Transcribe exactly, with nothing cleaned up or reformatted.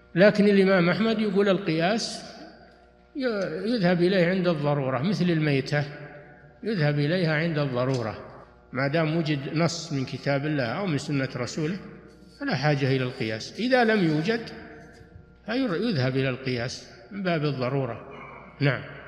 لكن الإمام أحمد يقول القياس يذهب إليه عند الضرورة، مثل الميتة يذهب إليها عند الضرورة، ما دام وجد نص من كتاب الله أو من سنة رسوله فلا حاجة إلى القياس. إذا لم يوجد فيذهب إلى القياس من باب الضرورة. نعم.